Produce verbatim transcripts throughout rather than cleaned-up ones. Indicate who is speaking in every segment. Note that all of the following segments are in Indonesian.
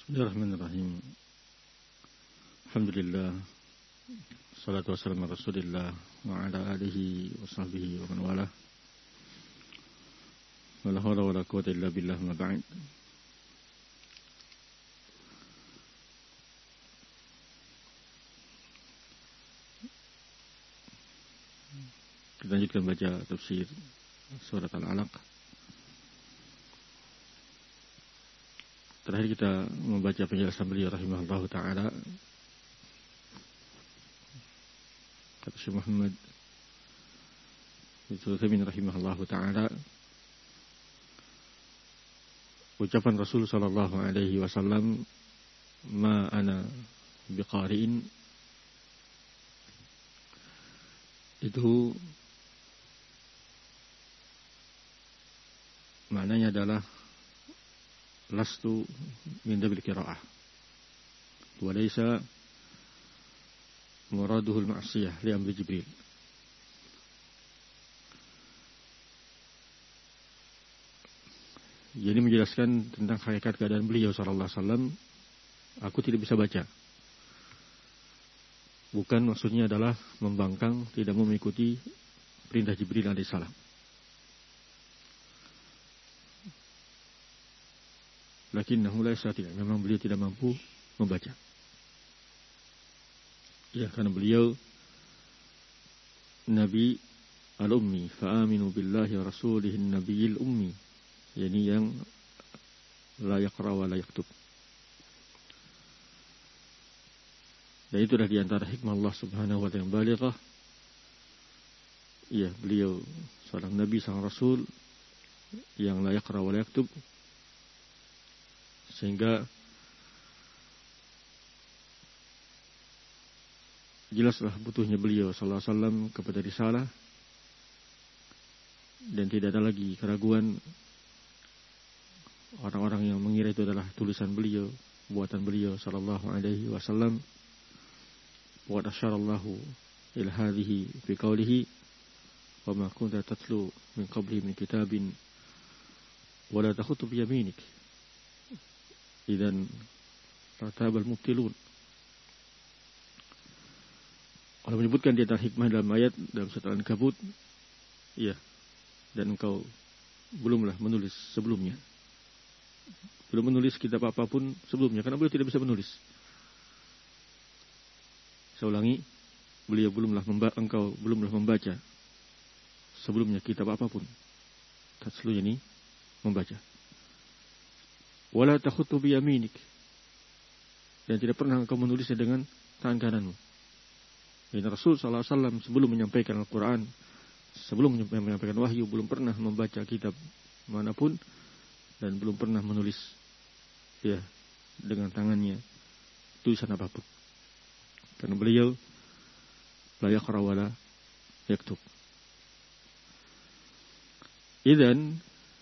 Speaker 1: Bismillahirrahmanirrahim. Alhamdulillah. Salatu wassalamu ala Rasulillah wa ala alihi wa sahbihi wa man walah. Wa la hawla wa la quwwata illa billah ma ba'd. Kita lanjutkan baca tafsir surat Al-Alaq. Terakhir kita membaca penjelasan beliau rahimahullahu ta'ala. Kata Syekh Muhammad bin Sulaiman rahimahullahu ta'ala, ucapan Rasul sallallahu alaihi wasallam, ma ana biqari'in, itu maknanya adalah lastu min dabil qira'ah wa laysa muraduhu al-ma'siyah li amri Jibril. Jadi menjelaskan tentang hakikat keadaan beliau sallallahu alaihi wasallam, aku tidak bisa baca. Bukan maksudnya adalah membangkang, tidak mengikuti perintah Jibril alaihi salam. Lakinnahu la yastati', memang beliau tidak mampu membaca. Ya, karena beliau Nabi al-Ummi, fa'aminu billahi wa rasulihin nabiyil ummi, yani yang la yaqra wa la yaktub. Dan itulah diantara hikmah Allah subhanahu wa ta'ala yang balighah. Ya, beliau seorang Nabi, seorang Rasul yang la yaqra wa la yaktub, sehingga jelaslah butuhnya beliau sallallahu alaihi wasallam kepada risalah, dan tidak ada lagi keraguan orang-orang yang mengira itu adalah tulisan beliau, buatan beliau sallallahu alaihi wasallam. Wa asyarallahu ila hadhihi fi qawlihi wa ma kunta tatlu min qabli min kitabin wa la takhutu bi yaminik idan tartabal mubtilun. Allah menyebutkan di antara hikmah dalam ayat dalam surat Al-Ankabut, ya, dan engkau belumlah menulis sebelumnya, belum menulis kitab apapun sebelumnya, karena beliau tidak bisa menulis. Saya ulangi, beliau belumlah memba- engkau belumlah membaca sebelumnya kitab apapun. Tatslunya ini membaca. Wala takhutu bi yaminik, dan tidak pernah engkau menulisnya dengan tangan kananmu. Dan Rasul sallallahu alaihi wasallam sebelum menyampaikan Al-Quran, sebelum menyampaikan wahyu, belum pernah membaca kitab manapun dan belum pernah menulis, ya, dengan tangannya tulisan apapun. Karena beliau la yaqra wa la yaktub. Idzan,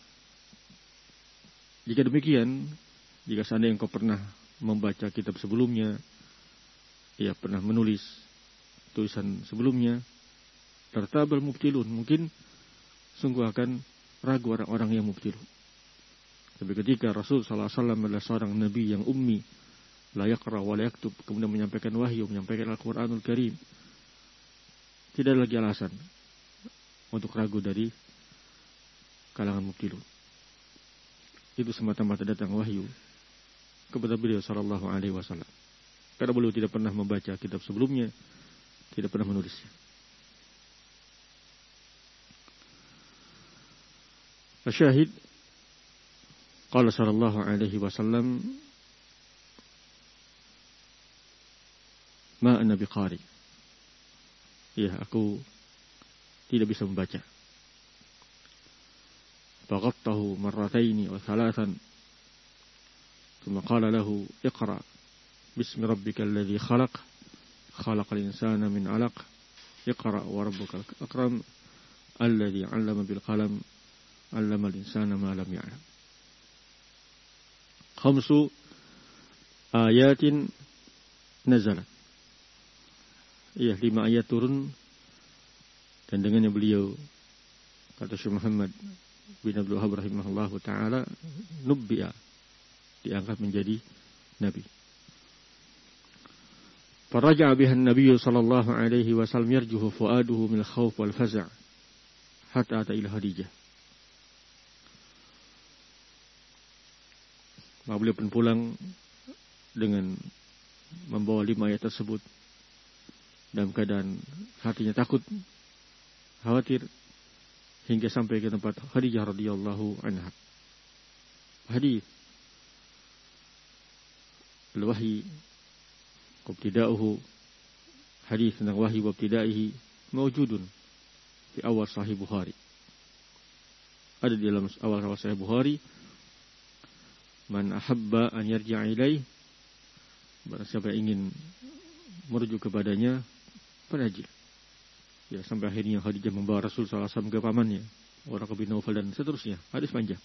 Speaker 1: jika demikian, jika seandainya engkau pernah membaca kitab sebelumnya, ya, pernah menulis tulisan sebelumnya, tartabal mubtilun, mungkin sungguh akan ragu orang-orang yang mubtilun. Tapi ketika Rasul sallallahu alaihi wasallam adalah seorang nabi yang ummi, la yaqra wa la yaktub, kemudian menyampaikan wahyu, menyampaikan Al-Qur'anul Karim, tidak ada lagi alasan untuk ragu dari kalangan mubtilun. Itu semata-mata datang wahyu kepada beliau sallallahu alaihi wasallam, karena beliau tidak pernah membaca kitab sebelumnya, tidak pernah menulisnya. Asyahid, qala sallallahu alaihi wasallam, ma ana biqari, ya, aku tidak bisa membaca. Faghattahu marrataini wa thalathan, thumma qala lahu iqra bismi rabbikal ladzi khalaq, khalaqal insana min 'alaq, iqra wa rabbukal akram alladzi 'allama bil qalam, 'allamal insana ma lam ya'lam. Khamsu ayatin nazalat, ya, lima ayat turun, dan dengannya beliau, kata Syekh Muhammad bin Abdul Wahhab rahimahullahu ta'ala, nubbi'a, diangkat menjadi Nabi. Faraja'a biha an-nabiy sallallahu alaihi wasallam yarjuhu fuaduhu min al-khawf wal faza' hatta ata ila Khadijah. Maka beliau pun pulang dengan membawa lima ayat tersebut dalam keadaan hatinya takut, khawatir, hingga sampai ke tempat Khadijah radhiyallahu anha. Hadis al-wahyi wabtida'uhu, hadis tentang wahyi wabtida'ihi mawjudun di awal Sahih Bukhari. Ada di dalam awal-awal Sahih Bukhari, man ahabba an yarji'a ilaih, barang siapa yang ingin merujuk kepadanya, penajil. Ya, sampai akhirnya Khadijah membawa Rasul sallallahu alaihi wasallam ke pamannya, Waraqah bin Naufal, dan seterusnya. Hadis panjang.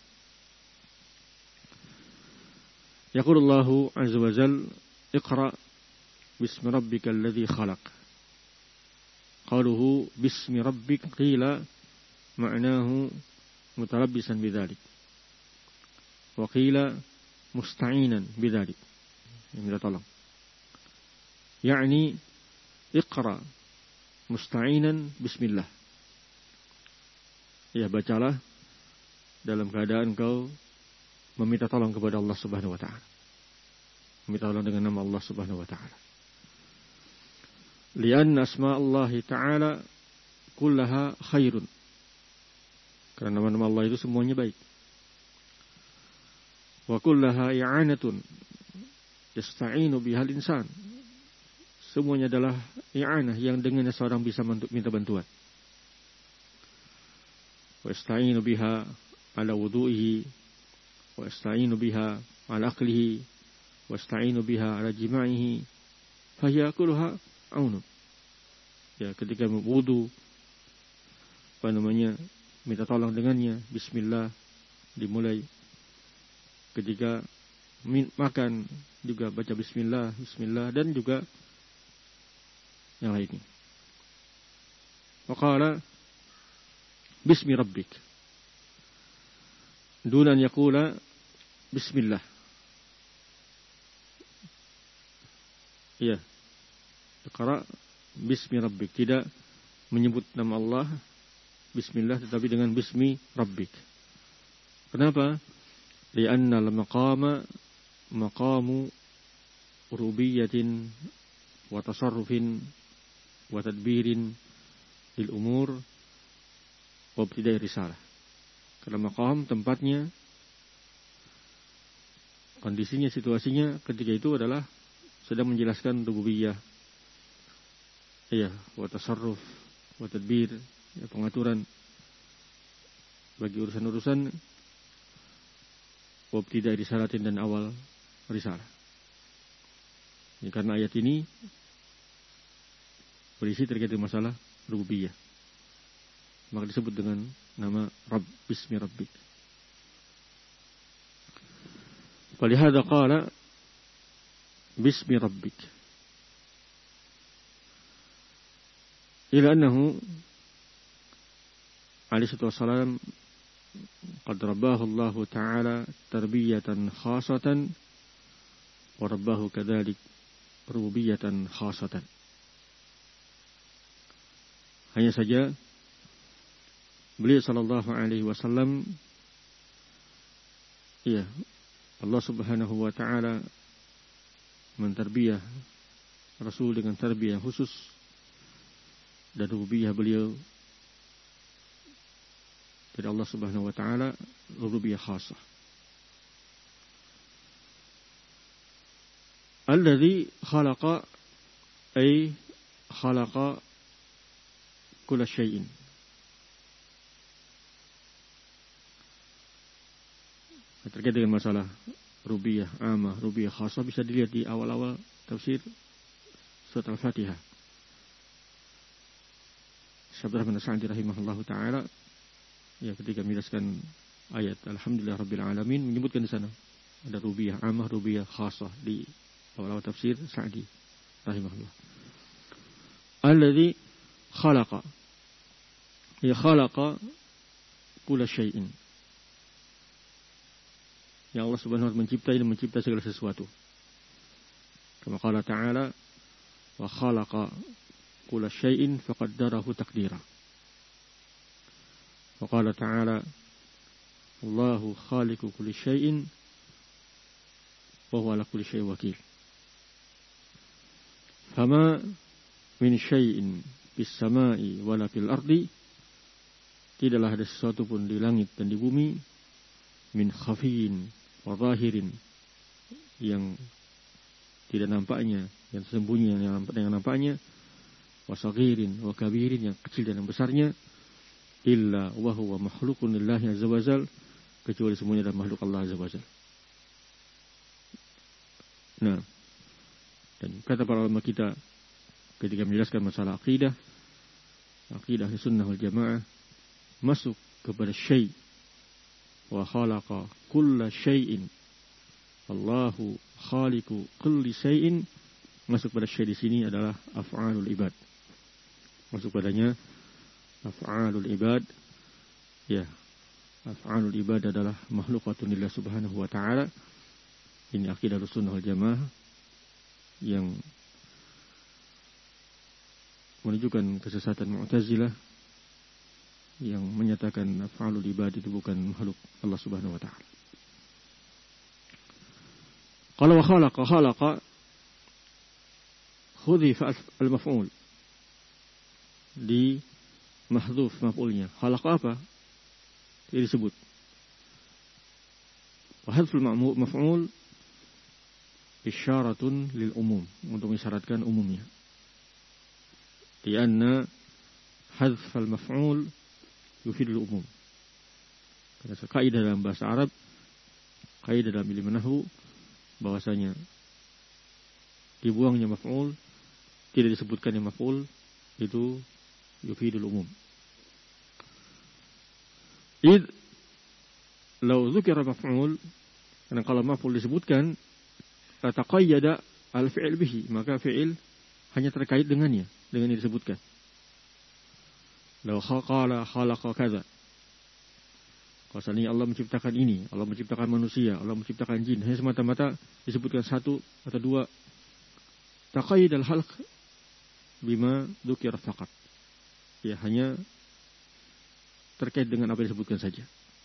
Speaker 1: Yaqulullahu azza wa jalla, Iqra bismi rabbikal ladzi khalaq. Qaluhu bismi rabbik qila ma'nahu mutalabbisan bidzalik. Wa qila musta'inan bidzalik. Yang minta tolong. Yani Iqra musta'inan bismillah. Ya, bacalah dalam keadaan kau meminta tolong kepada Allah Subhanahu wa taala. Meminta tolong dengan nama Allah Subhanahu wa taala. Lianna asma Allah taala kullaha khairun. Karena nama-nama Allah itu semuanya baik. Wa kullaha i'anatun yasta'inu bihal insan. Semuanya adalah i'anah yang dengannya seorang bisa minta bantuan. Wa yasta'inu biha ala wudu'ihi, wa yasta'inu biha ala aqlihi, wa yasta'inu biha ala jima'ihi, fahiya kulluha aunun. Ya, ketika wudu, apa namanya, minta tolong dengannya, bismillah dimulai. Ketika makan juga baca bismillah, bismillah, dan juga yang lainnya. Waqala bismi rabbik dunan yaqula bismillah. Ya, Iqra bismi rabbik, tidak menyebut nama Allah bismillah, tetapi dengan bismi rabbik. Kenapa? Lianna al-maqama maqamu rubiyatin wa tasarrufin wa tadbirin lil umur wa ibtida'i risalah. Karena maqam tempatnya, kondisinya, situasinya ketika itu adalah sedang menjelaskan rububiyah, ya, wa tasarruf wa tadbir, ya, pengaturan bagi urusan-urusan, wa ibtida'i risalatin, dan awal risalah. Ya, karena ayat ini berisi terkait dengan masalah rububiyah, maka disebut dengan nama Rabb, bismi rabbik. Walihada qala bismi rabbik, ila annahu alaihi wassalam qad rabbahu Allah ta'ala tarbiyatan khasatan wa rabbahu kadzalik rububiyatan khasatan. Hanya saja beliau sallallahu alaihi wasallam, iya, Allah Subhanahu wa taala mentarbiyah Rasul dengan tarbiyah yang khusus, dan rububiyah beliau dari Allah Subhanahu wa taala rububiyah khasah. Alladzi khalaqa ay khalaqa kulla syai'in. Terkait dengan masalah rububiyah amah, rububiyah khasah, bisa dilihat di awal-awal tafsir surat Al-Fatihah. Syekh Abdurrahman As-Sa'di rahimahullahu taala, ya, ketika menjelaskan ayat Alhamdulillah Rabbil Alamin, menyebutkan di sana ada rububiyah amah, rububiyah khasah di awal-awal tafsir Sa'di rahimahullah. Alladzi khalaqa, ya, khalaqa kulla syai'in. Ya, Allah Subhanahu wa taala mencipta dan mencipta segala sesuatu. Kama qala ta'ala, wa khalaqa kulla syai'in faqaddarahu taqdira. Wa qala ta'ala, Allahu khaliqu kulli syai'in wa huwa ala kulli syai'in wakil. Fama min syai'in fis sama'i wala fil ardi, tidaklah ada sesuatu pun di langit dan di bumi, min khafiyin wa zahirin, yang tidak nampaknya, yang sembunyi, yang nampak, yang nampaknya, wa saghirin wa kabirin, yang kecil dan yang besarnya, illa wa huwa makhluqun lillahi azza wa jal, kecuali semuanya adalah makhluk Allah azza wa jal. Nah, dan kata para ulama kita ketika menjelaskan masalah akidah, akidah sunnah wal jamaah masuk kepada syai', wa khalaqa kulla syai'in, Allahu khaliqu kulli syai'in, masuk pada syai' di sini adalah af'alul ibad. Masuk padanya af'alul ibad. Ya, af'alul ibad adalah makhlukatun lillah subhanahu wa ta'ala. Ini akidah sunnah wal jamaah yang menunjukkan kesesatan Mu'tazilah yang menyatakan af'alul ibad itu bukan makhluk Allah subhanahu wa ta'ala. Qala wa khalaqa khalaqa khudhifa al-maf'ul, di mahdhuf maf'ulnya. Khalaqa apa? Tidak disebut. Wa hadful maf'ul isyaratun lil umum, untuk mengisyaratkan umumnya. Di anna hadfal maf'ul yufidul umum. Karena kaidah dalam bahasa Arab, kaidah dalam ilmu nahwu, bahwasanya dibuangnya maf'ul, tidak disebutkan yang maf'ul, itu yufidul umum. Id law dzukira maf'ul, karena kalau maf'ul disebutkan, taqayyada al-fi'il bihi, maka fi'il hanya terkait dengannya, dengan yang disebutkan. Law qala khalaqa kadza, kalau seandainya Allah menciptakan ini, Allah menciptakan manusia, Allah menciptakan jin, hanya semata-mata disebutkan satu atau dua, taqayyad al-khalq bima dzukira faqat, ya hanya terkait dengan apa yang disebutkan saja.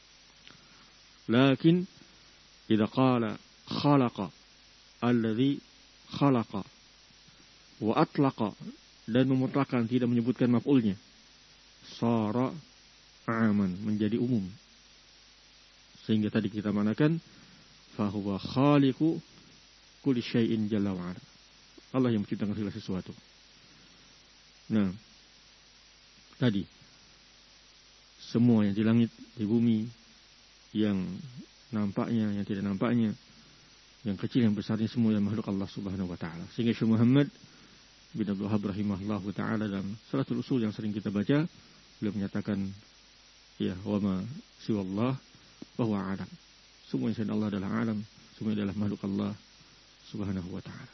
Speaker 1: Lakin idza qala khalaqa alladhi khalaqa wa atlaqa, dan memutlakan, tidak menyebutkan maf'ulnya, sara aman, menjadi umum. Sehingga tadi kita manakan fahuwa khaliqu kulli syai'in jalla wa ala, Allah yang menciptakan segala sesuatu. Nah, tadi semua yang di langit, di bumi, yang nampaknya, yang tidak nampaknya, yang kecil, yang besarnya, semua yang makhluk Allah subhanahu wa ta'ala. Sehingga Syekh Muhammad bin Abdul Wahhab rahimahullahu ta'ala dalam Salatul Usul yang sering kita baca, beliau menyatakan, ya, wa ma siwallah bahwa alam, semua yang selain Allah adalah alam, semua adalah makhluk Allah subhanahu wa ta'ala.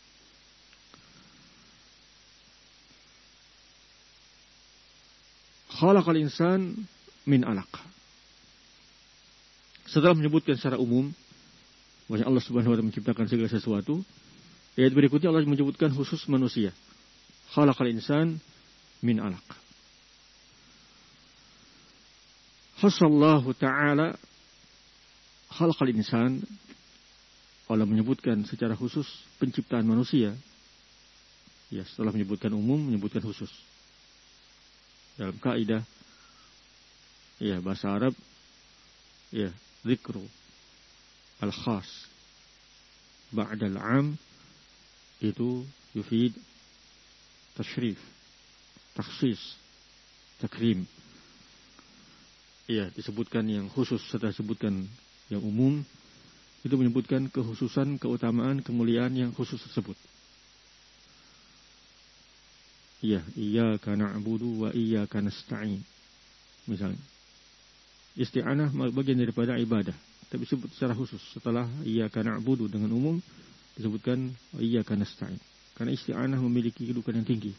Speaker 1: Khalaqal insan min alaq. Setelah menyebutkan secara umum bahwa Allah subhanahu wa ta'ala menciptakan segala sesuatu, ayat berikutnya Allah menyebutkan khusus manusia. Khalaqal insan min alaq. Khasallahu ta'ala khalaqal insan, Allah menyebutkan secara khusus penciptaan manusia. Ya, setelah menyebutkan umum, menyebutkan khusus. Dalam kaidah, ya, bahasa Arab, ya, zikru al-khas ba'dal 'am itu yufid tashrif, takhsis, takrim. Ya, disebutkan yang khusus setelah disebutkan yang umum, itu menyebutkan kekhususan, keutamaan, kemuliaan yang khusus tersebut. Ya, iyyaka na'budu wa iyyaka nasta'in. Misalnya, isti'anah bagian daripada ibadah, tapi disebut secara khusus setelah iyyaka na'budu dengan umum, disebutkan iyyaka nasta'in. Karena isti'anah memiliki kedudukan yang tinggi,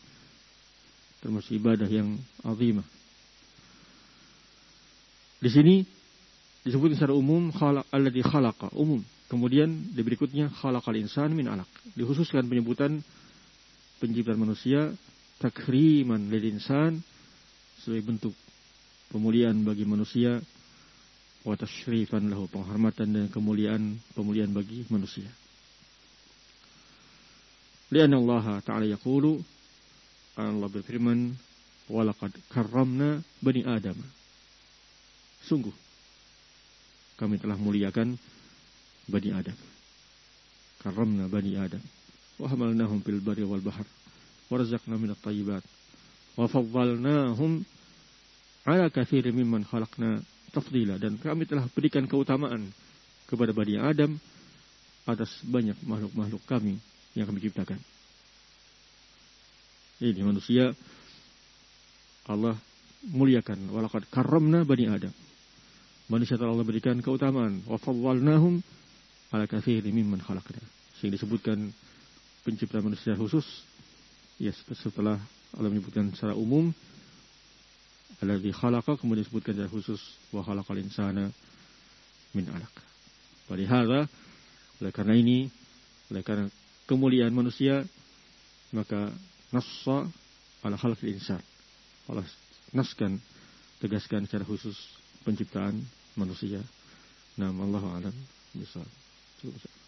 Speaker 1: termasuk ibadah yang azimah. Di sini disebutkan secara umum khalaq alladzi khalaqa, umum. Kemudian di berikutnya khalaqal insan min 'alaq. Dikhususkan penyebutan penciptaan manusia takriman lil insan sebagai bentuk pemuliaan bagi manusia, wa tasyrifan lahu, penghormatan dan kemuliaan pemuliaan bagi manusia. Lianna Allah Ta'ala yaqulu, Allah berfirman, wa laqad karramna bani Adam. Sungguh kami telah muliakan bani Adam. Karramna bani Adam wa hamalnahum fil barri wal bahr wa razaqna minat thayyibat wa faddalnahum ala katsirin mimman khalaqna tafdila, dan kami telah berikan keutamaan kepada bani Adam atas banyak makhluk-makhluk kami yang kami ciptakan. Ini manusia Allah muliakan, walaqad karramna bani Adam. Manusia telah Allah berikan keutamaan, wa faddalnahum ala katsirin mimman khalaqna. Sehingga disebutkan penciptaan manusia khusus, ya setelah Allah menyebutkan secara umum alladzi khalaqa, kemudian disebutkan secara khusus wa khalaqal insana min 'alaq. Walihada, oleh karena ini, oleh karena kemuliaan manusia, maka nassa ala khalqil insan. Allah naskan, tegaskan secara khusus penciptaan manusia. Nam Allahu a'lam bishawab.